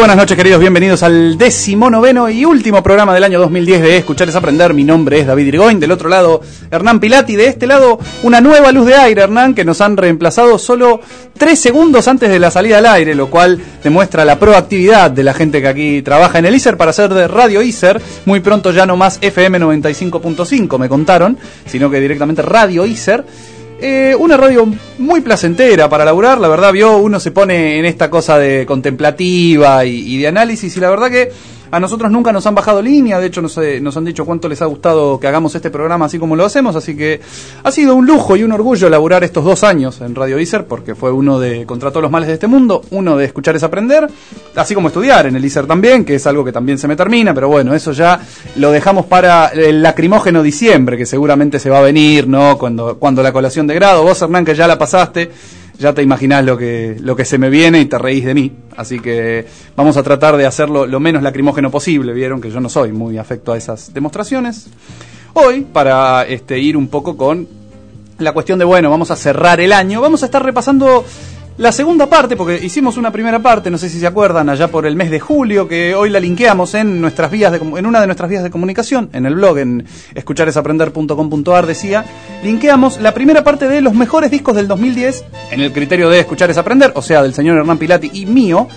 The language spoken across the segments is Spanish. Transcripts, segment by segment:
buenas noches, queridos, bienvenidos al 19º y último programa del año 2010 de Escuchar es Aprender. Mi nombre es David Irigoyen, del otro lado Hernán Pilati, de este lado una nueva luz de aire, Hernán, que nos han reemplazado solo 3 segundos antes de la salida al aire, lo cual demuestra la proactividad de la gente que aquí trabaja en el ISER para hacer de Radio ISER, muy pronto ya no más FM 95.5, me contaron, sino que directamente Radio ISER. Una radio muy placentera para laburar, la verdad, uno se pone en esta cosa de contemplativa y de análisis, y la verdad que a nosotros nunca nos han bajado línea. De hecho nos han dicho cuánto les ha gustado que hagamos este programa así como lo hacemos, así que ha sido un lujo y un orgullo laburar estos 2 años en Radio ISER, porque fue uno de Contra todos los males de este mundo, uno de Escuchar es Aprender, así como estudiar en el ISER también, que es algo que también se me termina, pero bueno, eso ya lo dejamos para el lacrimógeno diciembre, que seguramente se va a venir, ¿no? Cuando la colación de grado, vos, Hernán, que ya la pasaste, ya te imaginás lo que se me viene y te reís de mí. Así que vamos a tratar de hacerlo lo menos lacrimógeno posible. Vieron que yo no soy muy afecto a esas demostraciones. Hoy, para ir un poco con la cuestión de, bueno, vamos a cerrar el año, vamos a estar repasando la segunda parte, porque hicimos una primera parte, no sé si se acuerdan, allá por el mes de julio, que hoy la linkeamos en nuestras vías en una de nuestras vías de comunicación, en el blog, en escucharesaprender.com.ar, decía, linkeamos la primera parte de los mejores discos del 2010, en el criterio de Escuchar es Aprender, o sea, del señor Hernán Pilati y mío,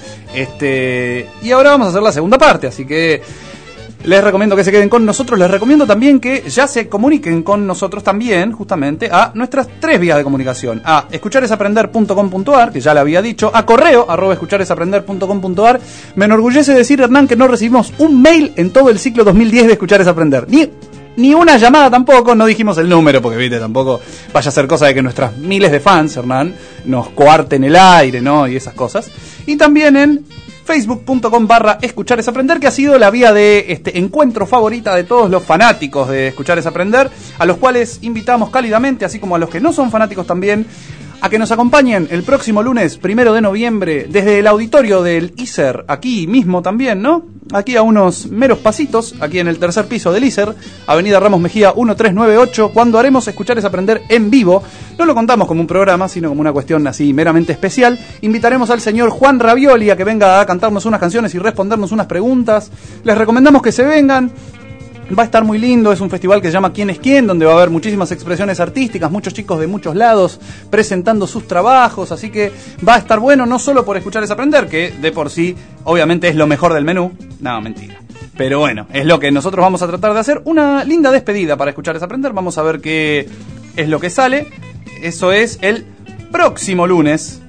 y ahora vamos a hacer la segunda parte, así que les recomiendo que se queden con nosotros. Les recomiendo también que ya se comuniquen con nosotros también, justamente, a nuestras 3 vías de comunicación. A escucharesaprender.com.ar, que ya le había dicho, a correo, @escucharesaprender.com.ar. Me enorgullece decir, Hernán, que no recibimos un mail en todo el ciclo 2010 de Escuchar es Aprender. Ni una llamada tampoco, no dijimos el número, porque viste, tampoco vaya a ser cosa de que nuestras miles de fans, Hernán, nos coarten el aire, ¿no? Y esas cosas. Y también en facebook.com/Escuchar es Aprender, que ha sido la vía de encuentro favorita de todos los fanáticos de Escuchar es Aprender, a los cuales invitamos cálidamente, así como a los que no son fanáticos también, a que nos acompañen el próximo lunes 1 de noviembre desde el auditorio del ISER, aquí mismo también, ¿no? Aquí a unos meros pasitos, aquí en el tercer piso del ISER, Avenida Ramos Mejía 1398, cuando haremos Escuchar es Aprender en vivo. No lo contamos como un programa, sino como una cuestión así meramente especial. Invitaremos al señor Juan Ravioli a que venga a cantarnos unas canciones y respondernos unas preguntas. Les recomendamos que se vengan. Va a estar muy lindo, es un festival que se llama ¿Quién es quién?, donde va a haber muchísimas expresiones artísticas, muchos chicos de muchos lados presentando sus trabajos, así que va a estar bueno, no solo por Escuchar es Aprender, que de por sí obviamente es lo mejor del menú, no, mentira, pero bueno, es lo que nosotros vamos a tratar de hacer, una linda despedida para Escuchar es Aprender, vamos a ver qué es lo que sale. Eso es el próximo lunes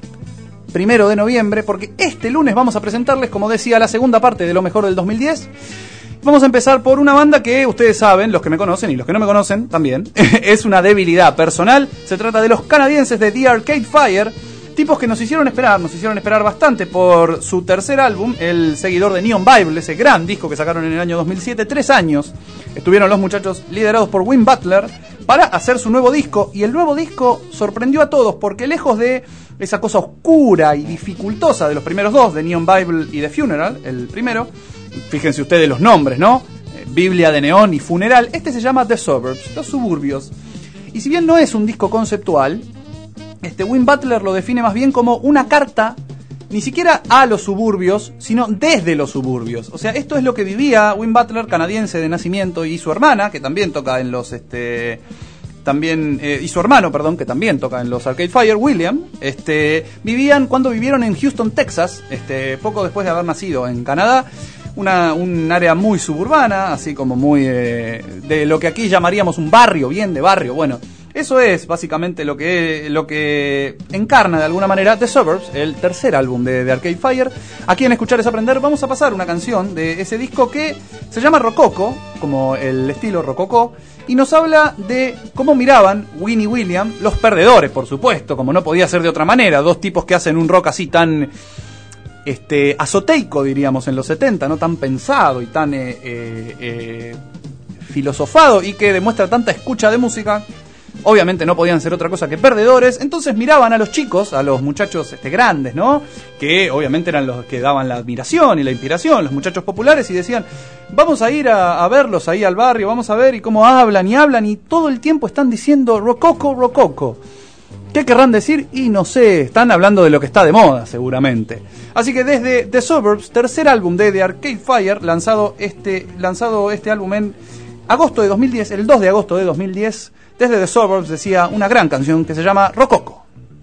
1 de noviembre, porque este lunes vamos a presentarles, como decía, la segunda parte de lo mejor del 2010. Vamos a empezar por una banda que ustedes saben, los que me conocen y los que no me conocen también, es una debilidad personal. Se trata de los canadienses de The Arcade Fire, tipos que nos hicieron esperar bastante por su tercer álbum, el seguidor de Neon Bible, ese gran disco que sacaron en el año 2007, 3 años. Estuvieron los muchachos liderados por Wim Butler para hacer su nuevo disco, y el nuevo disco sorprendió a todos, porque lejos de esa cosa oscura y dificultosa de los primeros 2, de Neon Bible y The Funeral, el primero, fíjense ustedes los nombres, ¿no? Biblia de Neón y Funeral. Este se llama The Suburbs, los suburbios. Y si bien no es un disco conceptual, Wim Butler lo define más bien como una carta, ni siquiera a los suburbios, sino desde los suburbios. O sea, esto es lo que vivía Wim Butler, canadiense de nacimiento, y su hermana, que también toca en los... y su hermano, perdón, que también toca en los Arcade Fire, William, vivieron en Houston, Texas, poco después de haber nacido en Canadá. Un área muy suburbana, así como muy de lo que aquí llamaríamos un barrio, bien de barrio. Bueno, eso es básicamente lo que encarna de alguna manera The Suburbs, el tercer álbum de Arcade Fire. Aquí en Escuchar es Aprender vamos a pasar una canción de ese disco que se llama Rococo, como el estilo rococó, y nos habla de cómo miraban Win y William, los perdedores, por supuesto, como no podía ser de otra manera, 2 tipos que hacen un rock así tan azoteico, diríamos, en los 70, no tan pensado y tan filosofado, y que demuestra tanta escucha de música. Obviamente no podían ser otra cosa que perdedores, entonces miraban a los chicos, a los muchachos grandes, ¿no? Que obviamente eran los que daban la admiración y la inspiración, los muchachos populares, y decían, vamos a ir a verlos ahí al barrio, vamos a ver y cómo hablan, y todo el tiempo están diciendo rococo, rococo. ¿Qué querrán decir? Y no sé, están hablando de lo que está de moda seguramente. Así que desde The Suburbs, tercer álbum de The Arcade Fire, lanzado este álbum en agosto de 2010, el 2 de agosto de 2010, desde The Suburbs decía una gran canción que se llama Rococo.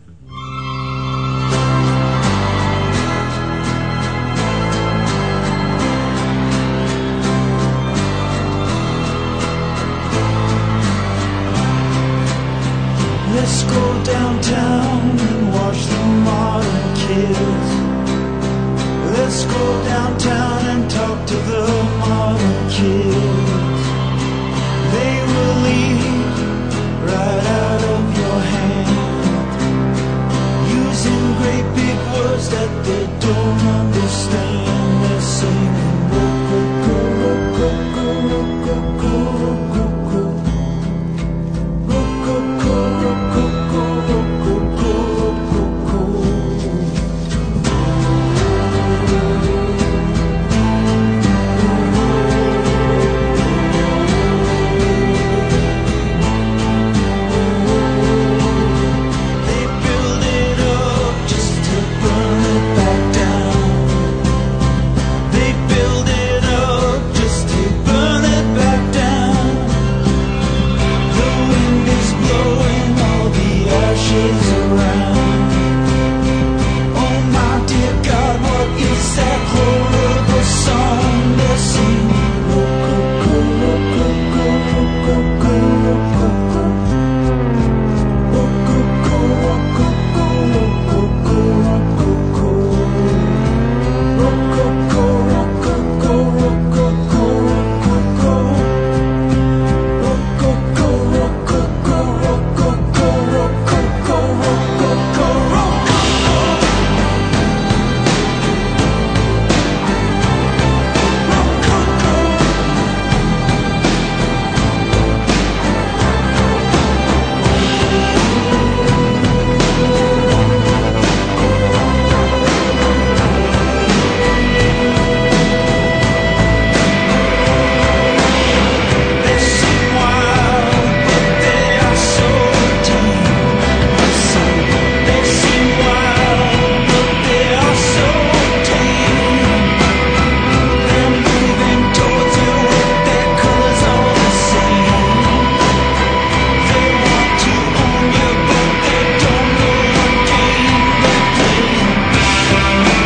Let's go downtown and watch the modern kids. Let's go downtown and talk to the modern kids. They will lead right out of your hand, using great big words that they don't understand. They're singing rococo, rococo, rococo, rococo, rococo, rococo, rococo, rococo. They build it up just to burn it back down. They build it up just to burn it back down. The wind is blowing all the ashes around. Oh my dear God, what is that horrible song they're singing? Rococo, rococo, rococo, rococo. Rococo, rococo, rococo, rococo. Rococo, rococo, rococo, rococo. Rococo, rococo, rococo, rococo, rococo, rococo. They seem wild, but they are so tame. They seem wild, but they are so tame. They're moving towards you with their colors all the same. They want to own you, but they don't know what game they're playing.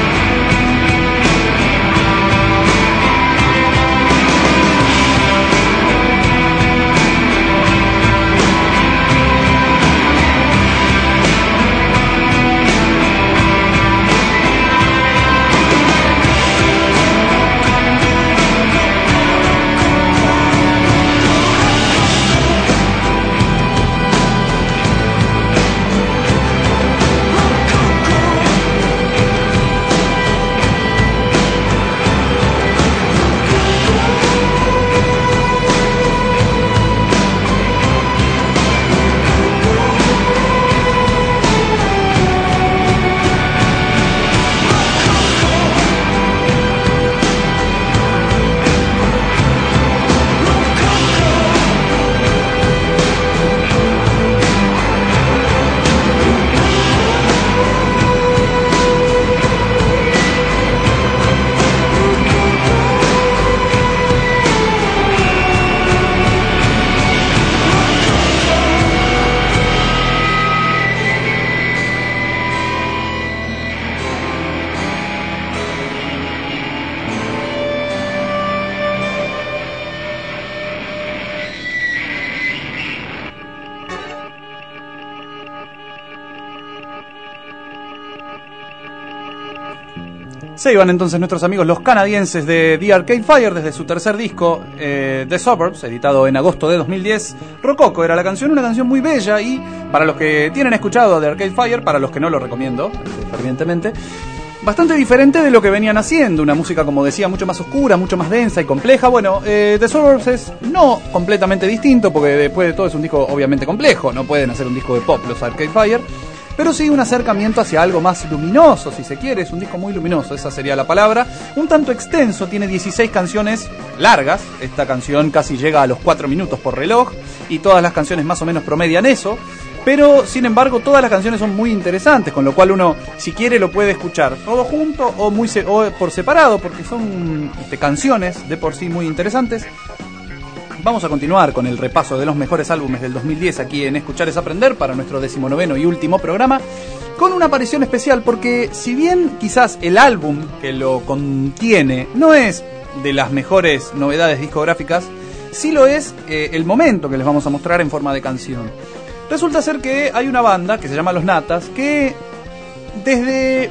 Se iban entonces nuestros amigos los canadienses de The Arcade Fire desde su tercer disco, The Suburbs, editado en agosto de 2010. Rococo era la canción, una canción muy bella, y para los que tienen escuchado The Arcade Fire, para los que no lo recomiendo fervientemente, bastante diferente de lo que venían haciendo, una música, como decía, mucho más oscura, mucho más densa y compleja. Bueno, The Suburbs es no completamente distinto, porque después de todo es un disco obviamente complejo, no pueden hacer un disco de pop los Arcade Fire, pero sí un acercamiento hacia algo más luminoso, si se quiere. Es un disco muy luminoso, esa sería la palabra. Un tanto extenso, tiene 16 canciones largas. Esta canción casi llega a los 4 minutos por reloj, y todas las canciones más o menos promedian eso. Pero, sin embargo, todas las canciones son muy interesantes, con lo cual uno, si quiere, lo puede escuchar todo junto o o por separado, porque son canciones de por sí muy interesantes. Vamos a continuar con el repaso de los mejores álbumes del 2010 aquí en Escuchar es Aprender para nuestro 19º y último programa, con una aparición especial, porque si bien quizás el álbum que lo contiene no es de las mejores novedades discográficas, sí lo es el momento que les vamos a mostrar en forma de canción. Resulta ser que hay una banda que se llama Los Natas, que desde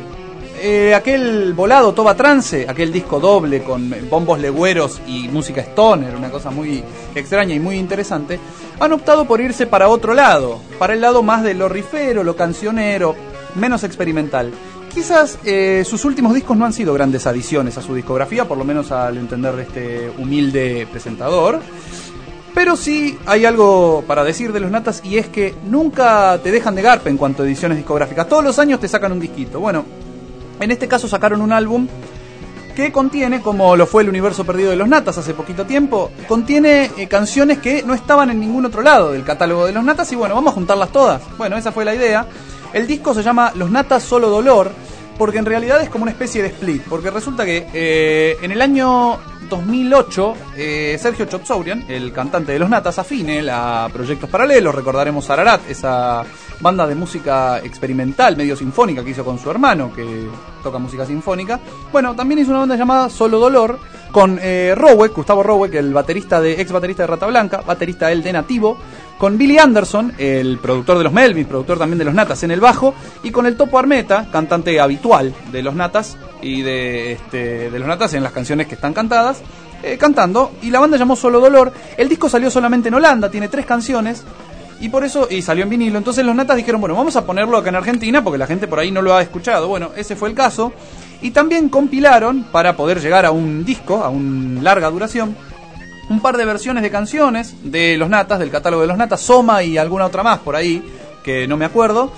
aquel volado Toba Trance, aquel disco doble con bombos legüeros y música stoner, una cosa muy extraña y muy interesante, han optado por irse para otro lado, para el lado más de lo rifero, lo cancionero, menos experimental. Quizás sus últimos discos no han sido grandes adiciones a su discografía, por lo menos al entender de este humilde presentador. Pero sí hay algo para decir de Los Natas, y es que nunca te dejan de garpe en cuanto a ediciones discográficas. Todos los años te sacan un disquito. Bueno, en este caso sacaron un álbum que contiene, como lo fue El Universo Perdido de Los Natas hace poquito tiempo, contiene canciones que no estaban en ningún otro lado del catálogo de Los Natas, y bueno, vamos a juntarlas todas. Bueno, esa fue la idea. El disco se llama Los Natas Solo Dolor, porque en realidad es como una especie de split, porque resulta que en el año 2008 Sergio Chotzourian, el cantante de Los Natas, afine a proyectos paralelos. Recordaremos Ararat, esa banda de música experimental medio sinfónica que hizo con su hermano, que toca música sinfónica. Bueno, también hizo una banda llamada Solo Dolor con Roweck, Gustavo Roweck, el baterista ex baterista de Rata Blanca, baterista él de Nativo, con Billy Anderson, el productor de los Melvins, productor también de Los Natas, en el bajo, y con el Topo Armeta, cantante habitual de Los Natas y de Los Natas en las canciones que están cantadas, cantando, y la banda llamó Solo Dolor. El disco salió solamente en Holanda, tiene 3 canciones, y por eso, y salió en vinilo. Entonces Los Natas dijeron, bueno, vamos a ponerlo acá en Argentina, porque la gente por ahí no lo ha escuchado. Bueno, ese fue el caso, y también compilaron, para poder llegar a un disco, a una larga duración, un par de versiones de canciones de Los Natas, del catálogo de Los Natas, Soma y alguna otra más por ahí, que no me acuerdo.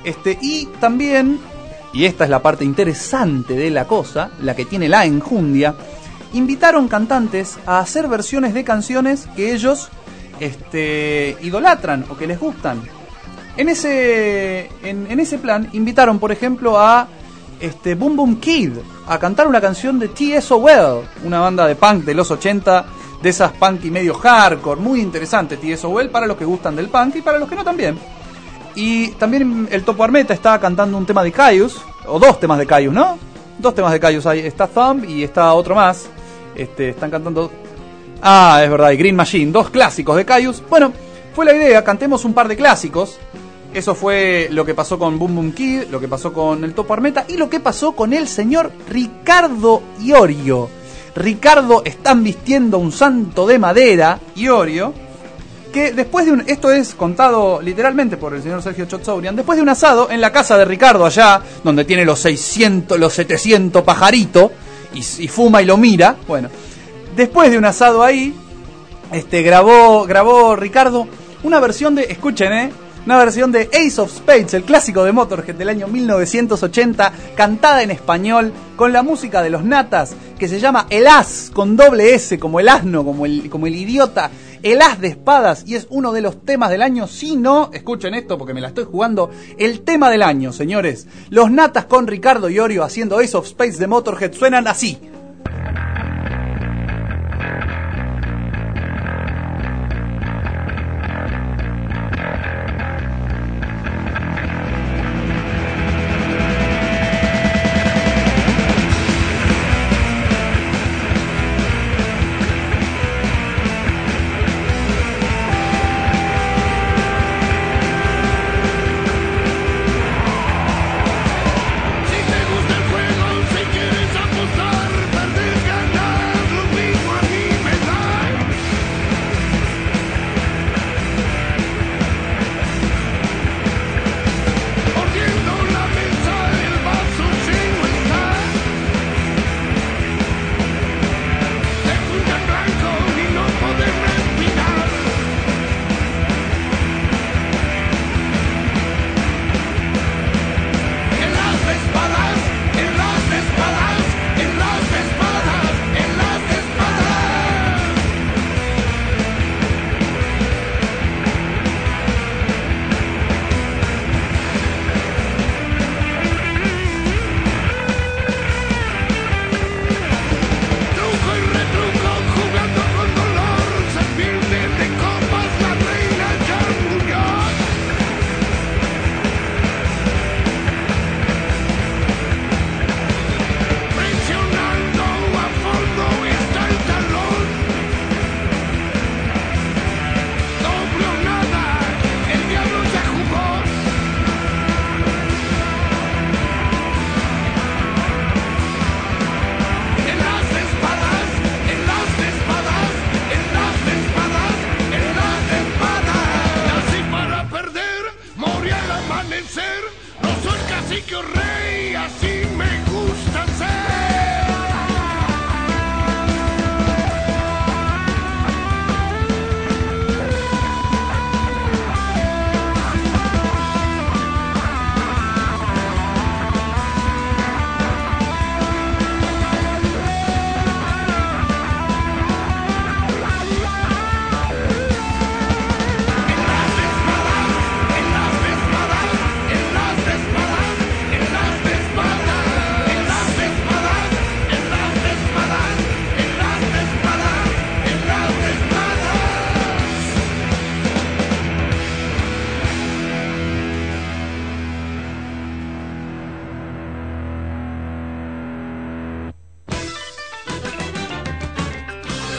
Y también, y esta es la parte interesante de la cosa, la que tiene la enjundia, invitaron cantantes a hacer versiones de canciones que ellos idolatran o que les gustan. En ese plan invitaron, por ejemplo, a Boom Boom Kid a cantar una canción de TSOL, una banda de punk de los 80, de esas punk y medio hardcore, muy interesante TSOL, para los que gustan del punk y para los que no también. Y también el Topo Armeta está cantando un tema de Caius, o 2 temas de Caius, ¿no? 2 temas de Caius hay, está Thumb y está otro más. Están cantando... Ah, es verdad, y Green Machine, 2 clásicos de Caius. Bueno, fue la idea, cantemos un par de clásicos. Eso fue lo que pasó con Boom Boom Kid, lo que pasó con el Topo Armeta y lo que pasó con el señor Ricardo Iorio. Ricardo están vistiendo un santo de madera, Iorio, que después de esto es contado literalmente por el señor Sergio Chotzourian, después de un asado en la casa de Ricardo allá, donde tiene los 700 pajaritos, y fuma y lo mira, bueno, después de un asado ahí, grabó Ricardo una versión de, escuchen, una versión de Ace of Spades, el clásico de Motorhead del año 1980, cantada en español, con la música de Los Natas, que se llama El As, con doble S, como el asno, como el idiota, El As de Espadas, y es uno de los temas del año, si no, escuchen esto porque me la estoy jugando, el tema del año, señores. Los Natas con Ricardo Iorio haciendo Ace of Spades de Motorhead suenan así. Si te gusta el juego, si quieres apostar, perdés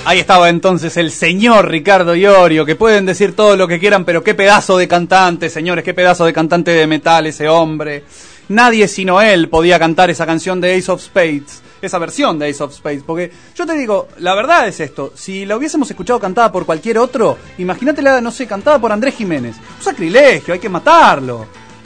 Ahí estaba entonces el señor Ricardo Iorio, que pueden decir todo lo que quieran, pero qué pedazo de cantante, señores, qué pedazo de cantante de metal ese hombre. Nadie sino él podía cantar esa canción de Ace of Spades, esa versión de Ace of Spades, porque yo te digo, la verdad es esto, si la hubiésemos escuchado cantada por cualquier otro, imagínatela, no sé, cantada por Andrés Jiménez, un sacrilegio, hay que matarlo.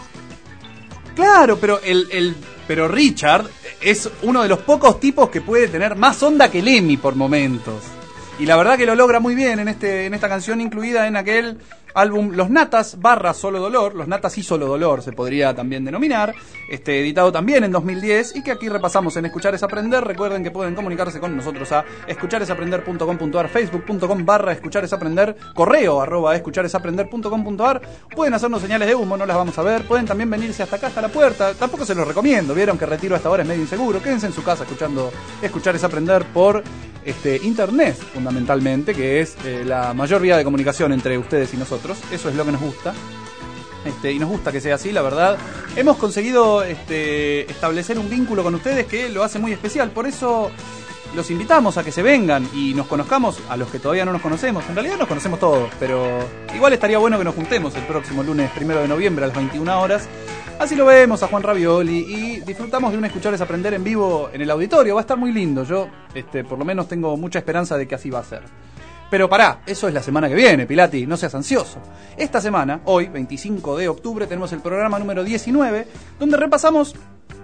Claro, pero Richard es uno de los pocos tipos que puede tener más onda que Lemmy por momentos. Y la verdad que lo logra muy bien en esta canción incluida en aquel álbum Los Natas / Solo Dolor, Los Natas y Solo Dolor se podría también denominar, editado también en 2010 y que aquí repasamos en Escuchar es Aprender. Recuerden que pueden comunicarse con nosotros a escucharesaprender.com.ar, facebook.com / escucharesaprender, correo @escucharesaprender.com.ar. Pueden hacernos señales de humo, no las vamos a ver, pueden también venirse hasta acá, hasta la puerta, tampoco se los recomiendo, vieron que Retiro hasta ahora es medio inseguro, quédense en su casa escuchando Escuchar es Aprender por internet, fundamentalmente, que es la mayor vía de comunicación entre ustedes y nosotros. Eso es lo que nos gusta, y nos gusta que sea así, la verdad. Hemos conseguido establecer un vínculo con ustedes que lo hace muy especial, por eso los invitamos a que se vengan y nos conozcamos a los que todavía no nos conocemos. En realidad nos conocemos todos, pero igual estaría bueno que nos juntemos el próximo lunes 1 de noviembre a las 21 horas. Así lo vemos a Juan Ravioli y disfrutamos de un Escuchar es Aprender en vivo en el auditorio. Va a estar muy lindo. Yo, por lo menos tengo mucha esperanza de que así va a ser. Pero pará, eso es la semana que viene, Pilati, no seas ansioso. Esta semana, hoy, 25 de octubre, tenemos el programa número 19, donde repasamos,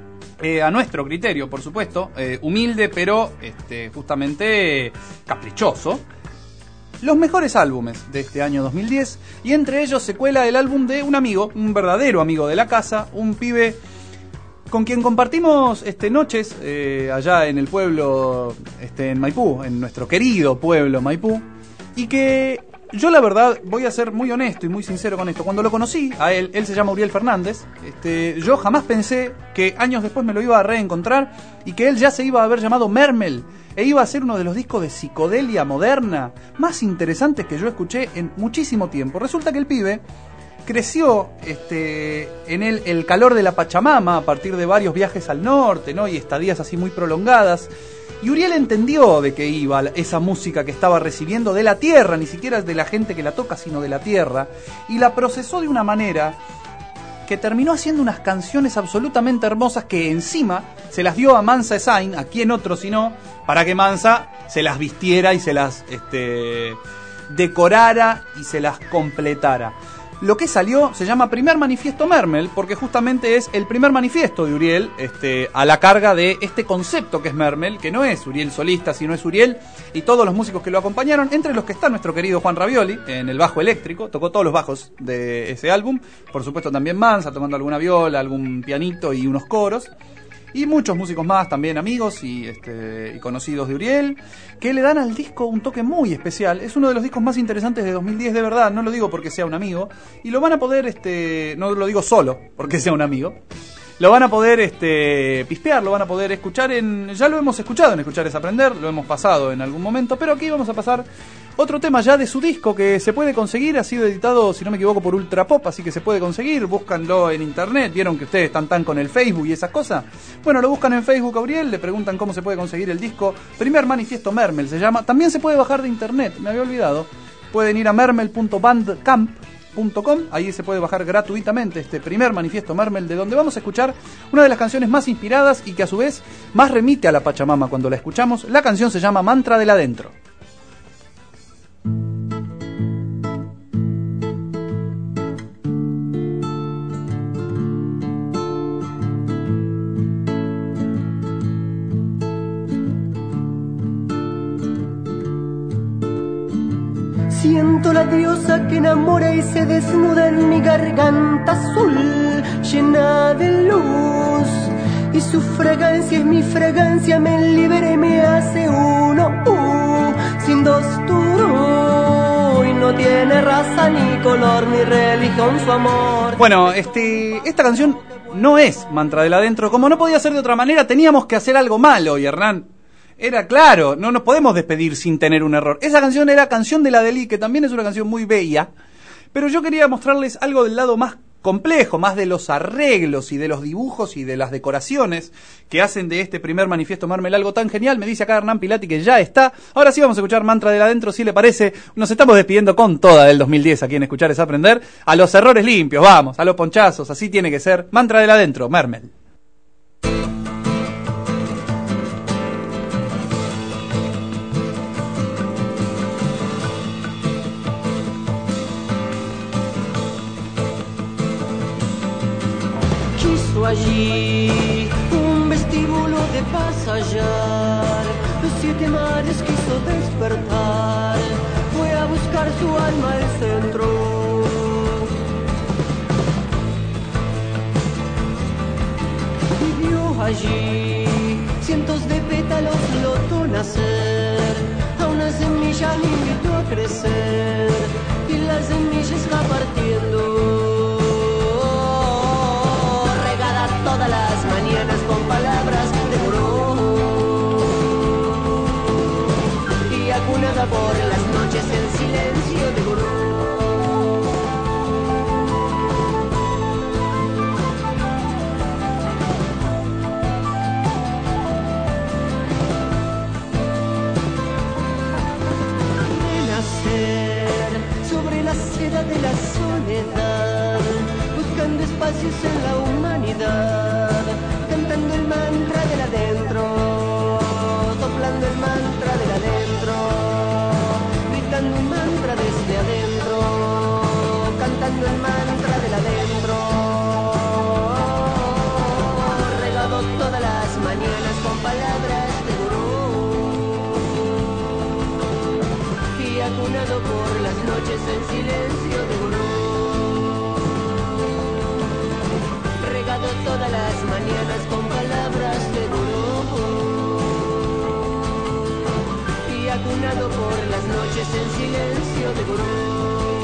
a nuestro criterio, por supuesto, humilde, pero justamente caprichoso, los mejores álbumes de este año 2010, y entre ellos se cuela el álbum de un amigo, un verdadero amigo de la casa, un pibe con quien compartimos noches allá en el pueblo, en Maipú, en nuestro querido pueblo Maipú, y que yo la verdad voy a ser muy honesto y muy sincero con esto. Cuando lo conocí a él se llama Uriel Fernández, yo jamás pensé que años después me lo iba a reencontrar y que él ya se iba a haber llamado Mermel e iba a ser uno de los discos de psicodelia moderna más interesantes que yo escuché en muchísimo tiempo. Resulta que el pibe creció en el calor de la Pachamama a partir de varios viajes al norte, ¿no? Y estadías así muy prolongadas. Y Uriel entendió de qué iba esa música que estaba recibiendo de la tierra, ni siquiera de la gente que la toca, sino de la tierra, y la procesó de una manera que terminó haciendo unas canciones absolutamente hermosas que encima se las dio a Mansa Esain, a quien otro sino, para que Mansa se las vistiera y se las decorara y se las completara. Lo que salió se llama Primer Manifiesto Mermel, porque justamente es el primer manifiesto de Uriel a la carga de este concepto que es Mermel, que no es Uriel solista, sino es Uriel y todos los músicos que lo acompañaron, entre los que está nuestro querido Juan Ravioli en el bajo eléctrico, tocó todos los bajos de ese álbum, por supuesto también Mansa tocando alguna viola, algún pianito y unos coros, y muchos músicos más, también amigos y conocidos de Uriel, que le dan al disco un toque muy especial. Es uno de los discos más interesantes de 2010, de verdad, no lo digo porque sea un amigo, y lo van a poder, no lo digo solo porque sea un amigo, lo van a poder pispear, lo van a poder escuchar ya lo hemos escuchado en Escuchar es Aprender, lo hemos pasado en algún momento, pero aquí vamos a pasar otro tema ya de su disco que se puede conseguir, ha sido editado, si no me equivoco, por Ultra Pop, así que se puede conseguir, búscanlo en internet, vieron que ustedes están tan con el Facebook y esas cosas, bueno, lo buscan en Facebook a Uriel, le preguntan cómo se puede conseguir el disco, Primer Manifiesto Mermel se llama, también se puede bajar de internet, me había olvidado, pueden ir a mermel.bandcamp.com, ahí se puede bajar gratuitamente este Primer Manifiesto Mermel, de donde vamos a escuchar una de las canciones más inspiradas y que a su vez más remite a la Pachamama cuando la escuchamos. La canción se llama Mantra del Adentro. Siento la diosa que enamora y se desnuda en mi garganta azul, llena de luz. Y su fragancia es mi fragancia, me libera y me hace uno, sin dos turú. Y no tiene raza, ni color, ni religión su amor. Bueno, esta canción no es Mantra del Adentro. Como no podía ser de otra manera, teníamos que hacer algo malo, y Hernán. Era claro, no nos podemos despedir sin tener un error. Esa canción era Canción de la Deli, que también es una canción muy bella, pero yo quería mostrarles algo del lado más complejo, más de los arreglos y de los dibujos y de las decoraciones que hacen de este primer manifiesto Mermel algo tan genial. Me dice acá Hernán Pilati que ya está. Ahora sí vamos a escuchar Mantra del Adentro, si le parece. Nos estamos despidiendo con toda del 2010 aquí en Escuchar es Aprender. A los errores limpios, vamos, a los ponchazos, así tiene que ser. Mantra del Adentro, Mermel. Allí un vestíbulo de pasallar, los 7 mares quiso despertar, fue a buscar su alma al centro. Vivió allí, cientos de pétalos lo vio nacer, a una semilla le invitó a crecer, y la semilla está partiendo. Todas las mañanas con palabras de morón y acunada por las noches en silencio de morón. Renacer sobre la seda de la soledad, buscando espacios en la humanidad, cantando el mantra del adentro, soplando el mantra del adentro, gritando un mantra desde adentro, cantando el mantra del adentro, regado todas las mañanas con palabras de gurú y acunado por las noches en silencio de gurú. Todas las mañanas con palabras de gurú y acunado por las noches en silencio de gurú.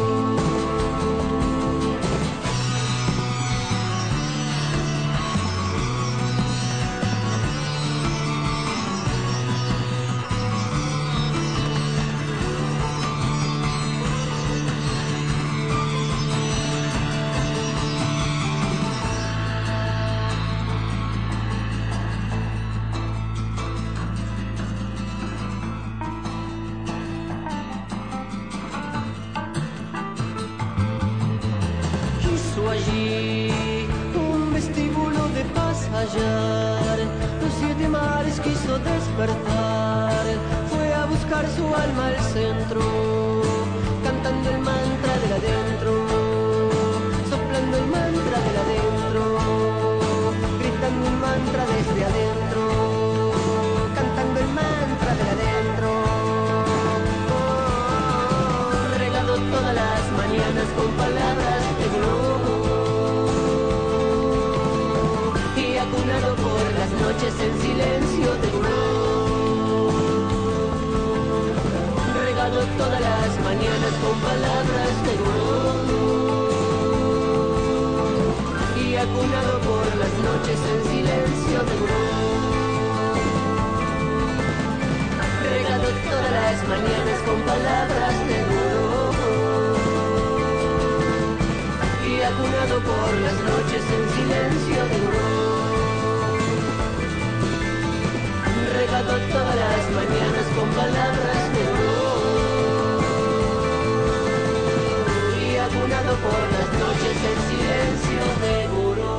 Allí un vestíbulo de pasallar, los 7 mares quiso despertar, fue a buscar su alma al centro, cantando el mantra del adentro, soplando el mantra del adentro, gritando un mantra desde adentro, cantando el mantra del adentro, regado todas las mañanas con palabras de globo. Por las noches en silencio de gurú, regado todas las mañanas con palabras de gurú y acunado por las noches en silencio de gurú, regado todas las mañanas con palabras de gurú y acunado por las noches en silencio de gurú. Regado todas las mañanas con palabras de gurú y acunado por las noches en silencio de gurú.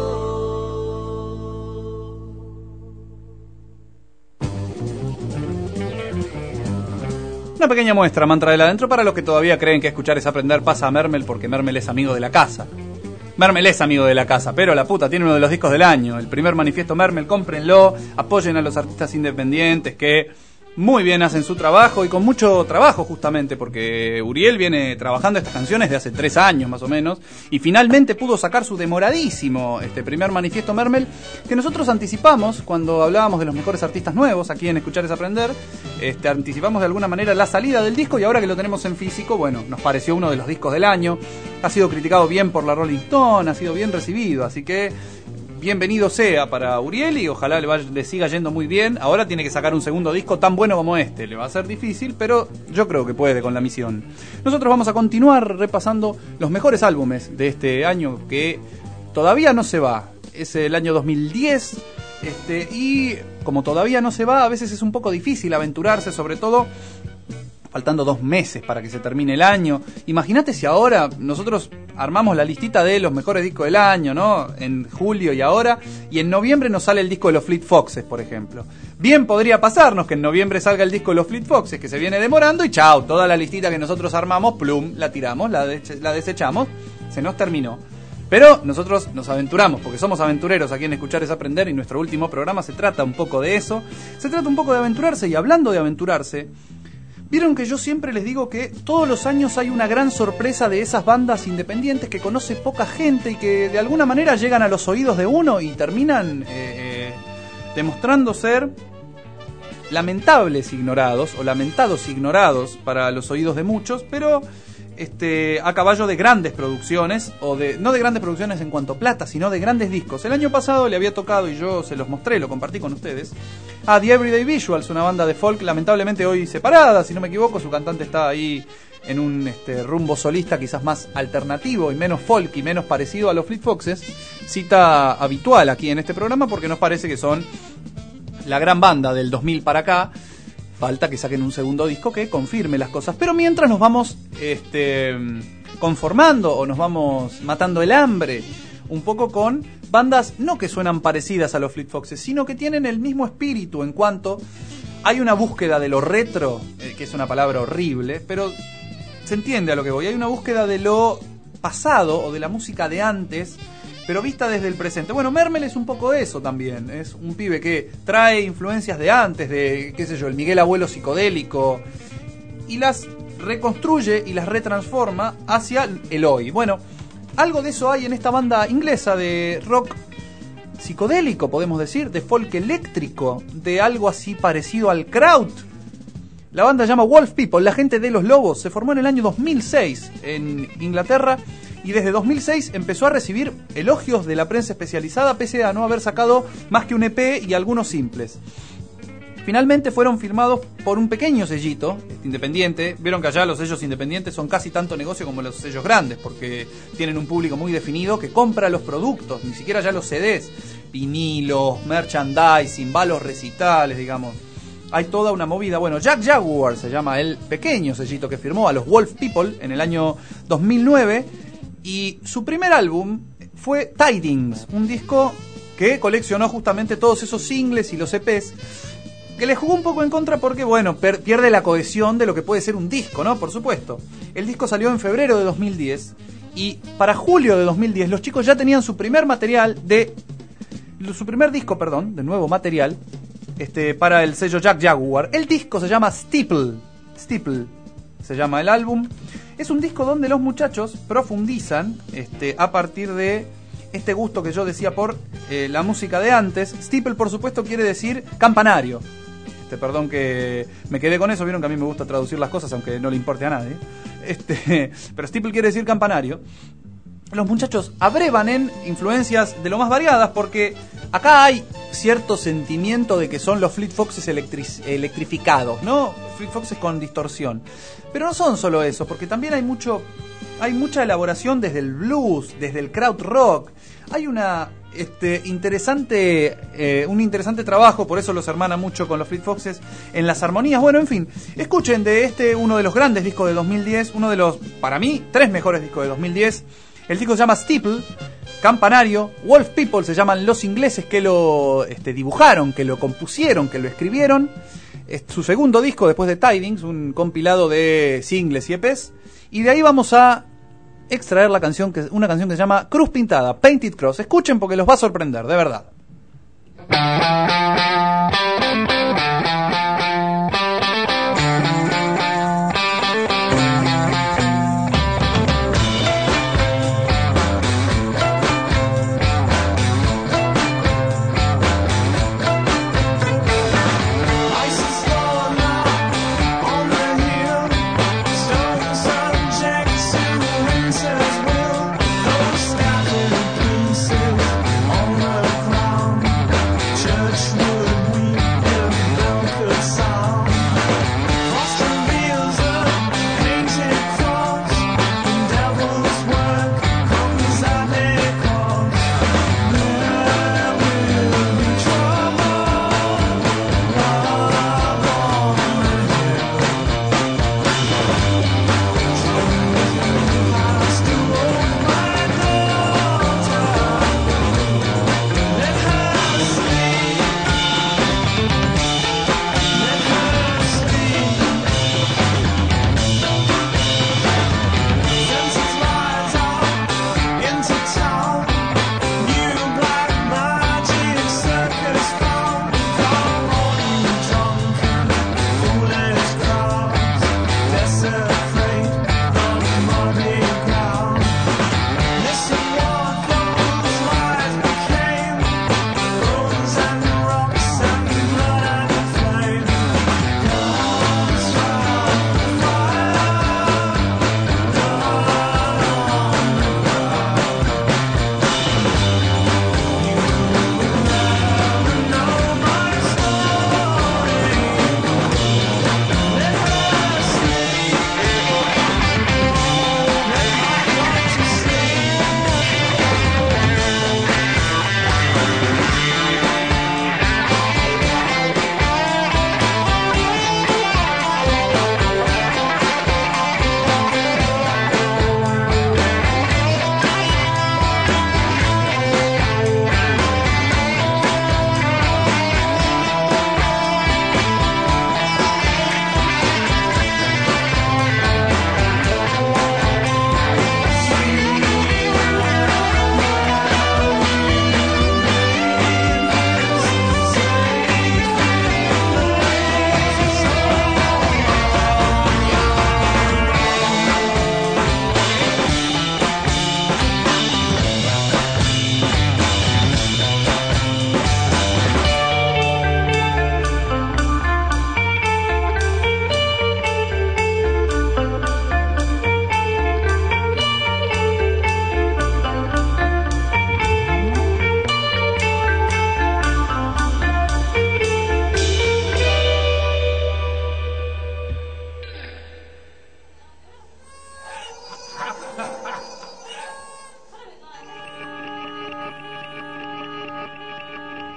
Una pequeña muestra, Mantra del Adentro, para los que todavía creen que escuchar es aprender. Pasa a Mermel porque Mermel es amigo de la casa. Mermel es amigo de la casa, pero la puta tiene uno de los discos del año, el primer manifiesto Mermel. Cómprenlo, apoyen a los artistas independientes que muy bien hacen su trabajo y con mucho trabajo, justamente porque Uriel viene trabajando estas canciones de hace 3 años más o menos y finalmente pudo sacar su demoradísimo primer manifiesto Mermel, que nosotros anticipamos cuando hablábamos de los mejores artistas nuevos aquí en Escuchar es Aprender. Anticipamos de alguna manera la salida del disco y ahora que lo tenemos en físico, bueno, nos pareció uno de los discos del año. Ha sido criticado bien por la Rolling Stone, ha sido bien recibido, así que bienvenido sea para Uriel y ojalá le siga yendo muy bien. Ahora tiene que sacar un segundo disco tan bueno como este. Le va a ser difícil, pero yo creo que puede con la misión. Nosotros vamos a continuar repasando los mejores álbumes de este año que todavía no se va. Es el año 2010 y como todavía no se va, a veces es un poco difícil aventurarse, sobre todo faltando 2 meses para que se termine el año. Imagínate si ahora nosotros armamos la listita de los mejores discos del año, ¿no? En julio y ahora, y en noviembre nos sale el disco de los Fleet Foxes, por ejemplo. Bien podría pasarnos que en noviembre salga el disco de los Fleet Foxes, que se viene demorando, y chao, toda la listita que nosotros armamos, plum, la tiramos, la desechamos, se nos terminó. Pero nosotros nos aventuramos, porque somos aventureros aquí en Escuchar es Aprender, y nuestro último programa se trata un poco de eso. Se trata un poco de aventurarse, y hablando de aventurarse, vieron que yo siempre les digo que todos los años hay una gran sorpresa de esas bandas independientes que conoce poca gente y que de alguna manera llegan a los oídos de uno y terminan demostrando ser lamentables ignorados o lamentados ignorados para los oídos de muchos, pero a caballo de grandes producciones, o no de grandes producciones en cuanto a plata, sino de grandes discos. El año pasado le había tocado, y yo se los mostré, lo compartí con ustedes, a The Everyday Visuals, una banda de folk lamentablemente hoy separada, si no me equivoco. Su cantante está ahí en un rumbo solista quizás más alternativo y menos folk y menos parecido a los Fleet Foxes, cita habitual aquí en este programa porque nos parece que son la gran banda del 2000 para acá. Falta que saquen un segundo disco que confirme las cosas. Pero mientras nos vamos conformando o nos vamos matando el hambre un poco con bandas no que suenan parecidas a los Fleet Foxes, sino que tienen el mismo espíritu en cuanto hay una búsqueda de lo retro, que es una palabra horrible, pero se entiende a lo que voy. Hay una búsqueda de lo pasado o de la música de antes, pero vista desde el presente. Bueno, Mermel es un poco eso también. Es un pibe que trae influencias de antes, de, qué sé yo, el Miguel Abuelo psicodélico, y las reconstruye y las retransforma hacia el hoy. Bueno, algo de eso hay en esta banda inglesa de rock psicodélico, podemos decir, de folk eléctrico, de algo así parecido al kraut. La banda se llama Wolf People, la gente de Los Lobos. Se formó en el año 2006 en Inglaterra, y desde 2006 empezó a recibir elogios de la prensa especializada, pese a no haber sacado más que un EP y algunos simples. Finalmente fueron firmados por un pequeño sellito independiente. Vieron que allá los sellos independientes son casi tanto negocio como los sellos grandes, porque tienen un público muy definido que compra los productos, ni siquiera ya los CDs, vinilos, merchandising, va a los recitales, digamos. Hay toda una movida. Bueno, Jack Jaguar se llama el pequeño sellito que firmó a los Wolf People en el año 2009, y su primer álbum fue Tidings, un disco que coleccionó justamente todos esos singles y los EPs, que le jugó un poco en contra porque, bueno, pierde la cohesión de lo que puede ser un disco, ¿no? Por supuesto. El disco salió en febrero de 2010, y para julio de 2010 los chicos ya tenían su primer disco, de nuevo material, para el sello Jack Jaguar. El disco se llama Steeple se llama el álbum. Es un disco donde los muchachos profundizan a partir de este gusto que yo decía por la música de antes. Steeple, por supuesto, quiere decir campanario. Perdón que me quedé con eso, vieron que a mí me gusta traducir las cosas aunque no le importe a nadie. Pero Steeple quiere decir campanario. Los muchachos abrevan en influencias de lo más variadas, porque acá hay cierto sentimiento de que son los Fleet Foxes electrificados, ¿no? Fleet Foxes con distorsión. Pero no son solo eso, porque también hay mucha elaboración desde el blues, desde el krautrock. Hay un interesante trabajo, por eso los hermana mucho con los Fleet Foxes en las armonías. Bueno, en fin, escuchen de uno de los grandes discos de 2010, uno de los, para mí, 3 mejores discos de 2010. El disco se llama Steeple, campanario. Wolf People se llaman los ingleses que lo dibujaron, que lo compusieron, que lo escribieron. Es su segundo disco después de Tidings, un compilado de singles y EPs. Y de ahí vamos a extraer una canción que se llama Cruz Pintada, Painted Cross. Escuchen porque los va a sorprender, de verdad. On the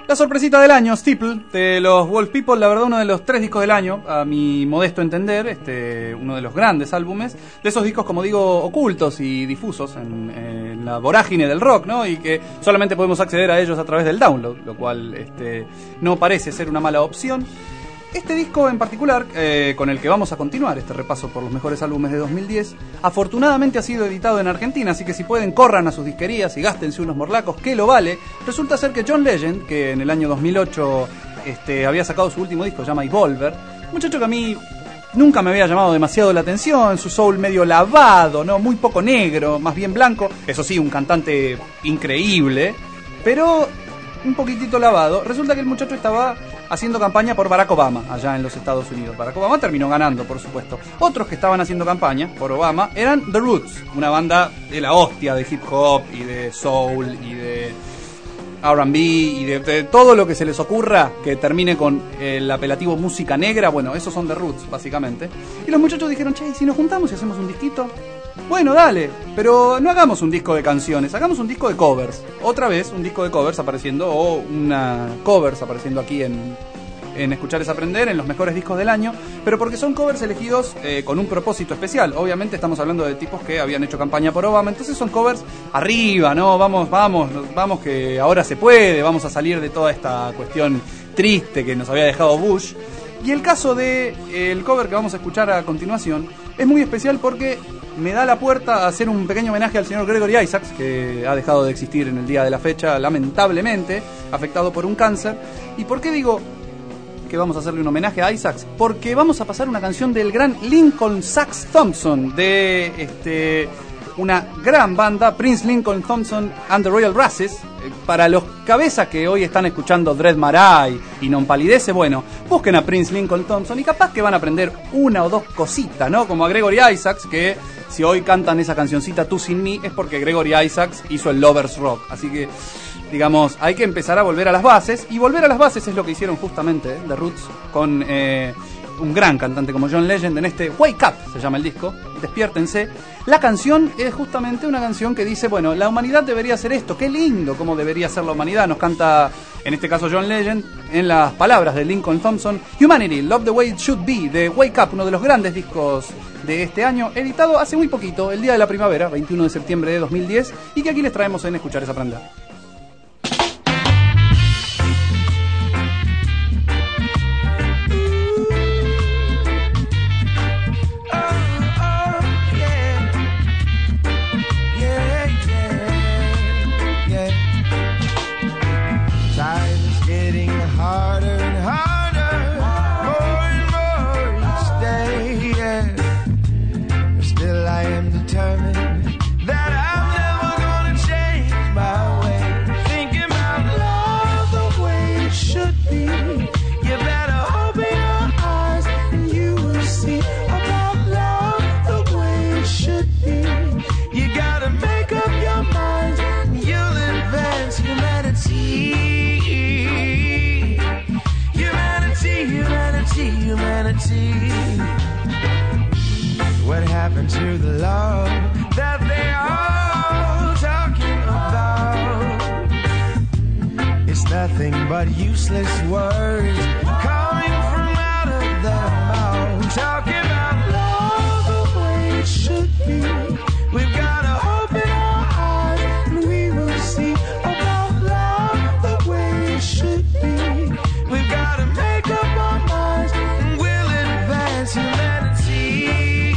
La sorpresita del año, Steeple, de los Wolf People, la verdad uno de los 3 discos del año, a mi modesto entender, uno de los grandes álbumes, de esos discos, como digo, ocultos y difusos en la vorágine del rock, ¿no? Y que solamente podemos acceder a ellos a través del download, lo cual no parece ser una mala opción. Este disco en particular, con el que vamos a continuar este repaso por los mejores álbumes de 2010, afortunadamente ha sido editado en Argentina, así que si pueden corran a sus disquerías y gástense unos morlacos, que lo vale. Resulta ser que John Legend, que en el año 2008 había sacado su último disco, se llama Evolver, un muchacho que a mí nunca me había llamado demasiado la atención, su soul medio lavado, ¿no? Muy poco negro, más bien blanco, eso sí, un cantante increíble, pero un poquitito lavado. Resulta que el muchacho estaba haciendo campaña por Barack Obama allá en los Estados Unidos. Barack Obama terminó ganando, por supuesto. Otros que estaban haciendo campaña por Obama eran The Roots, una banda de la hostia de hip hop y de soul y de R&B y de todo lo que se les ocurra que termine con el apelativo música negra. Bueno, esos son The Roots, básicamente. Y los muchachos dijeron, che, ¿y si nos juntamos y hacemos un disquito? Bueno, dale, pero no hagamos un disco de canciones, hagamos un disco de covers. Otra vez un disco de covers apareciendo, o una covers apareciendo aquí en Escuchar es Aprender, en los mejores discos del año, pero porque son covers elegidos con un propósito especial. Obviamente estamos hablando de tipos que habían hecho campaña por Obama, entonces son covers arriba, ¿no? Vamos que ahora se puede, vamos a salir de toda esta cuestión triste que nos había dejado Bush. Y el caso de el cover que vamos a escuchar a continuación es muy especial porque me da la puerta a hacer un pequeño homenaje al señor Gregory Isaacs, que ha dejado de existir en el día de la fecha, lamentablemente, afectado por un cáncer. ¿Y por qué digo que vamos a hacerle un homenaje a Isaacs? Porque vamos a pasar una canción del gran Lincoln Sax Thompson, de una gran banda, Prince Lincoln Thompson and the Royal Races. Para los cabezas que hoy están escuchando Dread Marai y Non Palidece, bueno, busquen a Prince Lincoln Thompson y capaz que van a aprender una o dos cositas, ¿no? Como a Gregory Isaacs, que si hoy cantan esa cancioncita Tú Sin Mí es porque Gregory Isaacs hizo el Lovers Rock. Así que, digamos, hay que empezar a volver a las bases, y volver a las bases es lo que hicieron justamente The Roots con un gran cantante como John Legend en este Wake Up, se llama el disco, despiértense. La canción es justamente una canción que dice, bueno, la humanidad debería hacer esto, qué lindo cómo debería ser la humanidad. Nos canta, en este caso John Legend, en las palabras de Lincoln Thompson, Humanity, Love the Way It Should Be, de Wake Up, uno de los grandes discos de este año, editado hace muy poquito, el día de la primavera, 21 de septiembre de 2010, y que aquí les traemos en Escuchar es Aprender. What happened to the love that they are talking about? It's nothing but useless words coming from out of their mouth. Talking about love the way it should be. We've got to open our eyes and we will see about love the way it should be. We've got to make up our minds and we'll advance humanity.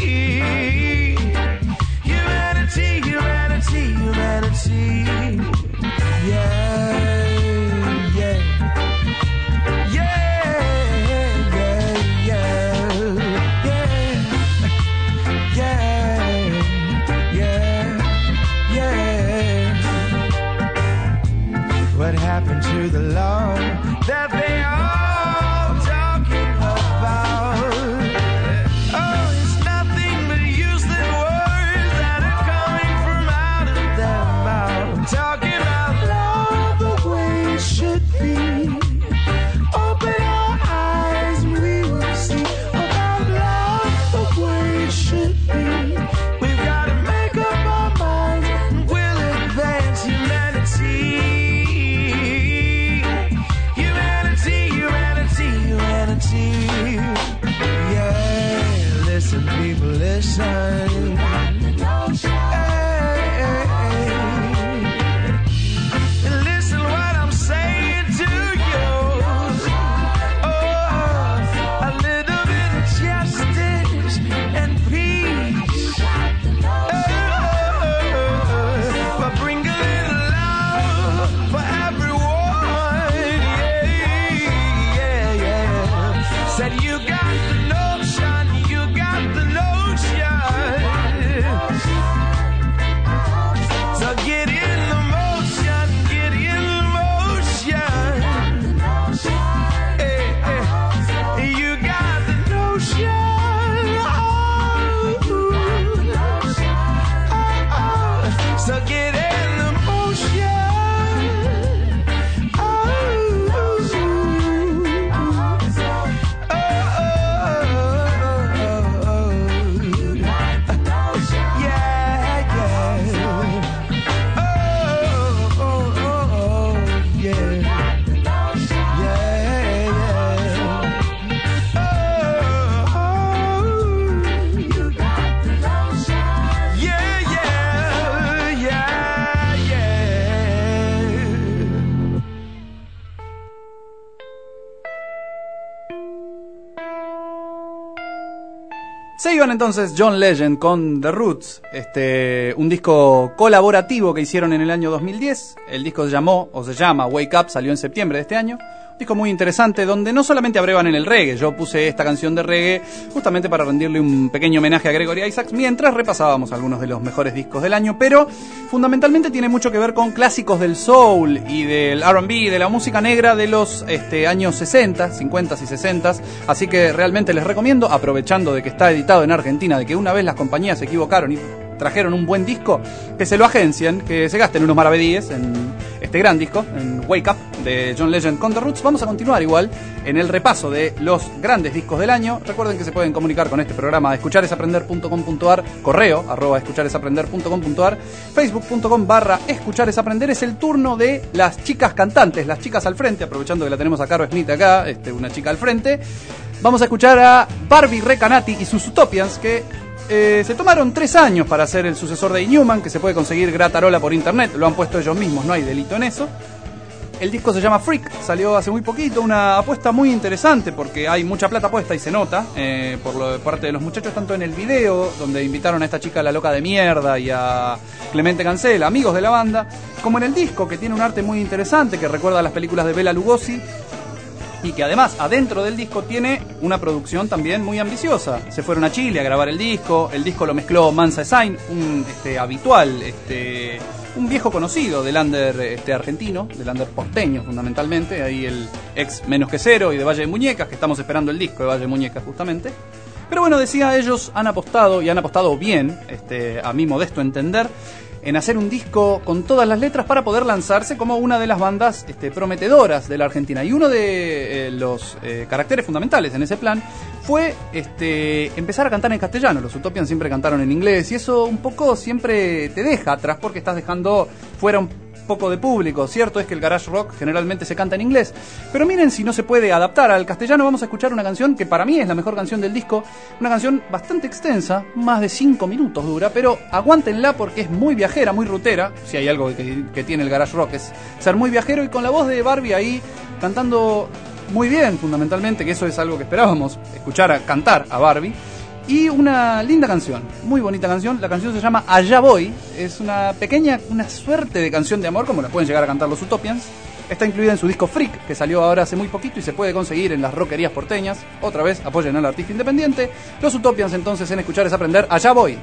Humanity, yeah, yeah, yeah. people listen. Listen what I'm saying to you. Oh, a little bit of justice and peace. But bring a little love for everyone. Yeah, yeah, yeah. Said you got the notion, you got the notion. So get in the motion, get in the motion. Hey, hey. You got the notion. So get in the motion. Yeah, yeah. Se iban entonces John Legend con The Roots, un disco colaborativo que hicieron en el año 2010. El disco se llama Wake Up, salió en septiembre de este año. Un disco muy interesante donde no solamente abrevan en el reggae. Yo puse esta canción de reggae justamente para rendirle un pequeño homenaje a Gregory Isaacs mientras repasábamos algunos de los mejores discos del año, pero fundamentalmente tiene mucho que ver con clásicos del soul y del R&B, de la música negra de los años 60, 50 y 60. Así que realmente les recomiendo, aprovechando de que está editado en Argentina, de que una vez las compañías se equivocaron y trajeron un buen disco, que se lo agencien, que se gasten unos maravedíes en este gran disco, en Wake Up de John Legend con The Roots. Vamos a continuar igual en el repaso de los grandes discos del año. Recuerden que se pueden comunicar con este programa a escucharesaprender.com.ar, correo @escucharesaprender.com.ar, facebook.com/escucharesaprender. Es el turno de las chicas cantantes, las chicas al frente, aprovechando que la tenemos a Caro Smith acá, una chica al frente. Vamos a escuchar a Barbie Recanati y sus Utopians, que se tomaron 3 años para hacer el sucesor de Inhuman, que se puede conseguir gratarola por internet, lo han puesto ellos mismos, no hay delito en eso. El disco se llama Freak, salió hace muy poquito, una apuesta muy interesante porque hay mucha plata puesta y se nota por parte de los muchachos, tanto en el video, donde invitaron a esta chica La Loca de Mierda y a Clemente Cancel, amigos de la banda, como en el disco, que tiene un arte muy interesante que recuerda a las películas de Bela Lugosi, y que además adentro del disco tiene una producción también muy ambiciosa. Se fueron a Chile a grabar el disco lo mezcló Mansa Sain, un habitual, un viejo conocido del under argentino, del under porteño fundamentalmente, ahí el ex Menos que Cero y de Valle de Muñecas, que estamos esperando el disco de Valle de Muñecas justamente. Pero bueno, decía, ellos han apostado, y han apostado bien, a mi modesto entender, en hacer un disco con todas las letras para poder lanzarse como una de las bandas prometedoras de la Argentina. Y uno de los caracteres fundamentales en ese plan fue empezar a cantar en castellano. Los Utopians siempre cantaron en inglés y eso un poco siempre te deja atrás porque estás dejando fuera un poco de público. Cierto es que el garage rock generalmente se canta en inglés, pero miren si no se puede adaptar al castellano. Vamos a escuchar una canción que para mí es la mejor canción del disco, una canción bastante extensa, más de 5 minutos dura, pero aguántenla porque es muy viajera, muy rutera. Si hay algo que tiene el garage rock es ser muy viajero, y con la voz de Barbie ahí cantando muy bien fundamentalmente, que eso es algo que esperábamos, escuchar cantar a Barbie. Y una linda canción, muy bonita canción. La canción se llama Allá Voy. Es una suerte de canción de amor, como la pueden llegar a cantar los Utopians. Está incluida en su disco Freak, que salió ahora hace muy poquito y se puede conseguir en las rockerías porteñas. Otra vez, apoyen al artista independiente. Los Utopians entonces en Escuchar es Aprender. Allá Voy.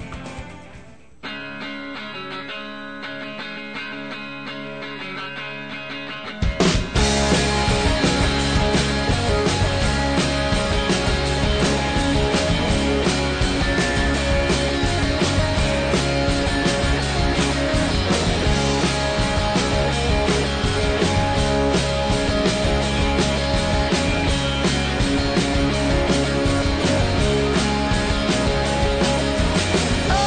Oh,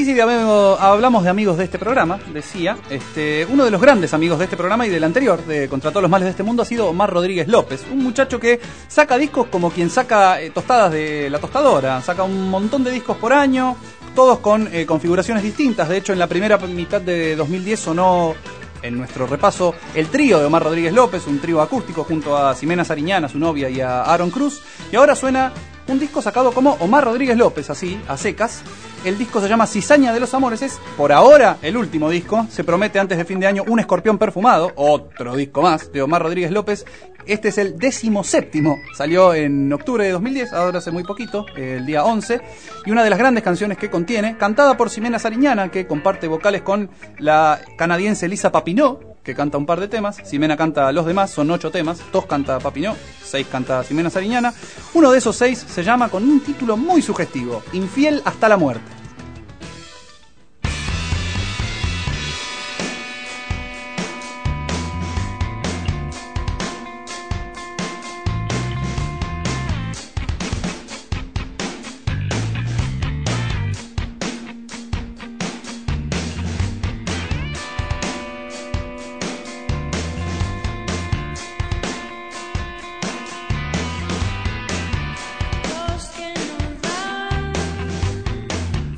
sí, hablamos de amigos de este programa, decía. Uno de los grandes amigos de este programa y del anterior, de Contra todos los males de este mundo, ha sido Omar Rodríguez López. Un muchacho que saca discos como quien saca tostadas de la tostadora. Saca un montón de discos por año, todos con configuraciones distintas. De hecho, en la primera mitad de 2010 sonó, en nuestro repaso, el trío de Omar Rodríguez López, un trío acústico junto a Ximena Sariñana, su novia, y a Aaron Cruz. Y ahora suena un disco sacado como Omar Rodríguez López, así, a secas. El disco se llama Cizaña de los Amores, es por ahora el último disco. Se promete antes de fin de año Un Escorpión Perfumado, otro disco más de Omar Rodríguez López. Este es el 17º, salió en octubre de 2010, ahora hace muy poquito, el día 11. Y una de las grandes canciones que contiene, cantada por Ximena Sariñana, que comparte vocales con la canadiense Lisa Papineau, que canta un par de temas. Ximena canta los demás, son 8 temas. 2 canta Papineau, 6 canta Ximena Sariñana. Uno de esos 6 se llama, con un título muy sugestivo, Infiel hasta la muerte. Los que nos dan